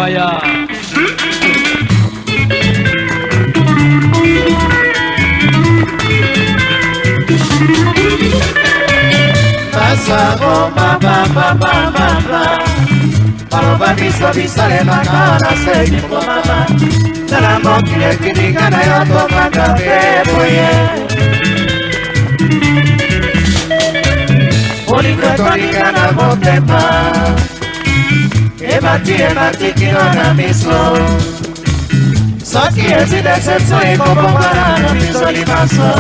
Maya. Masago mama mama mama Paloba biso bisale makana seji kwa mama Nana mokile kinika na yoto kaka keboye Olikatonika na motema Ebati kino na miso Soki ezi decepso ikobongana na miso ni maso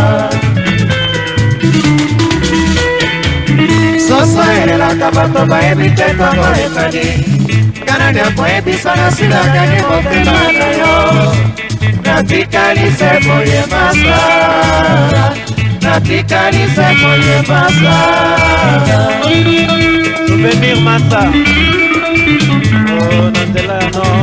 Soso elelaka bato bayebi te tongo ekadi Kananya koyebisa na sila kanye motema na yo Natikali se boye masara Natikali se boye masara Souvenir Massa. Oh, Nandela, no.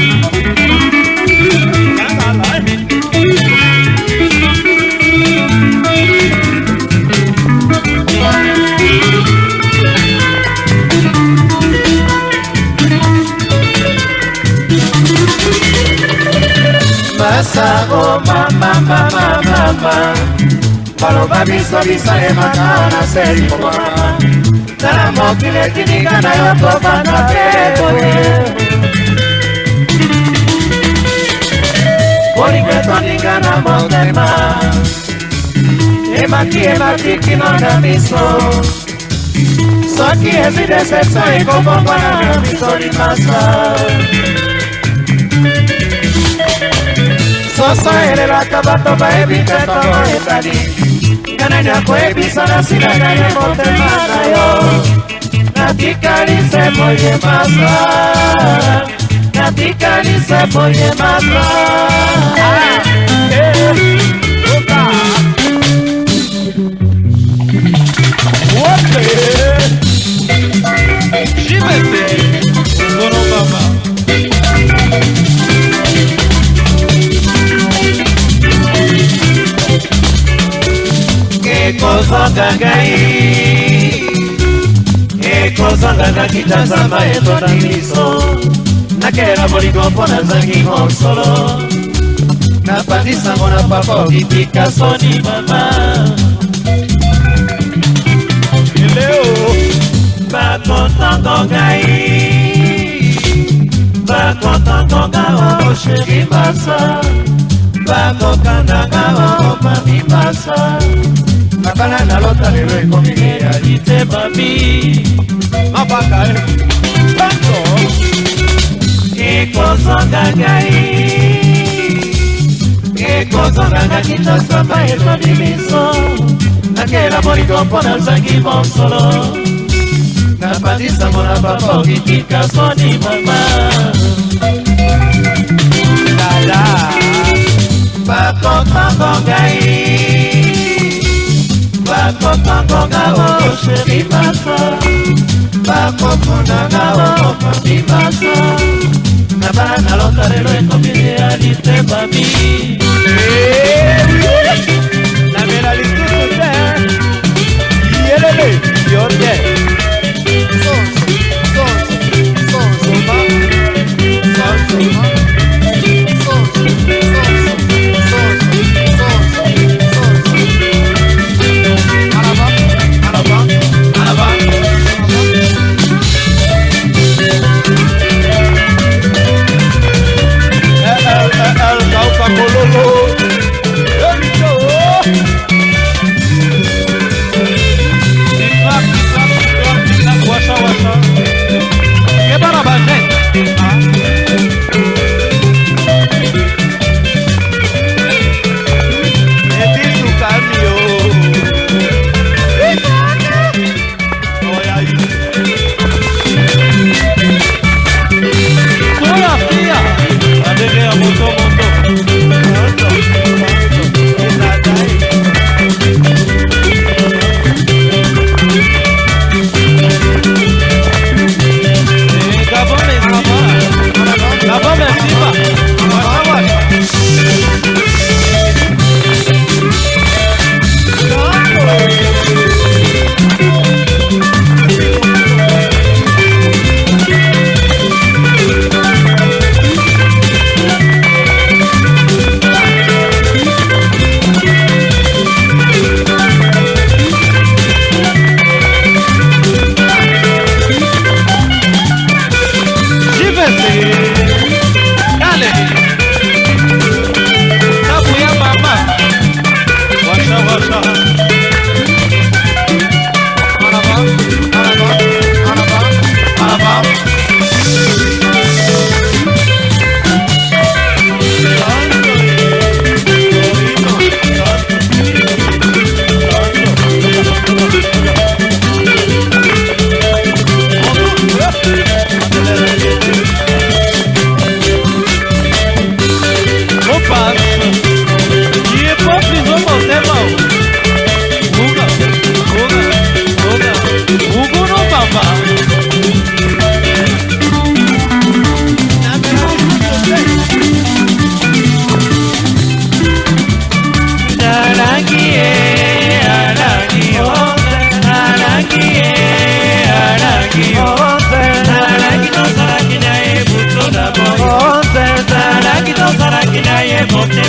Masago mama mama mama Paloba biso bisale makana seri mama Nana mokile kinika na yoto bana keboye Olikatonika na motema Ebati kino na miso Soki ezi decepso ikobongwana na miso ni masa Soso elelaka bato bayebi te tongo etali Kananya koyebisa na sila kanye motema na yo Natikali se boye masara Natikali se boye masara Ekozanga na kitazama eto na miso Nakera bolingo mpona zangi mosolo Napandisango na papa okitika soni mama Leo Bakontango ngai Bakontango ngao sheri masa Bakokandanga o mami masa Nakala na lota lelo ekomi realite mami Mabaka Tanto Ekozonga ngai Ekozonga nga kitosamba ekomi miso Nakela bolingo mpona zangi mosolo Napandisa mona papa okitika soni mama Lala Bakotango ngai Bakotango ngao sheri masa Bakokondanga o mami masa Nabala na lota lelo ekomi realite mami La mera lisusu te Yelele Yote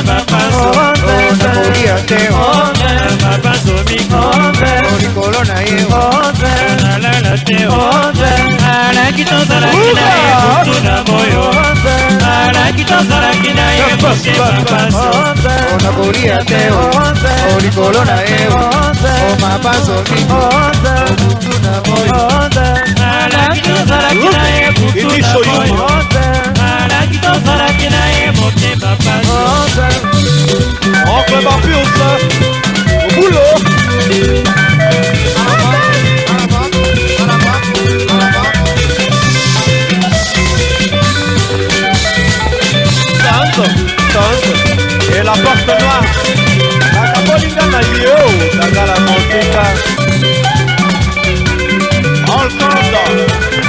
nakolia te olikolo na ye alaki tozalaki na ye butu na moyo alaki tozalaki na ye motema paso nakolia te olikolo na ye omapaso mingi obutu na moyo alaki tozalaki na ye butu na moyo alaki tozalaki na ye motema paso Oncle Barfius, au boulot. Et la porte noire. La capolinga na yo, la gala montica. On le compte.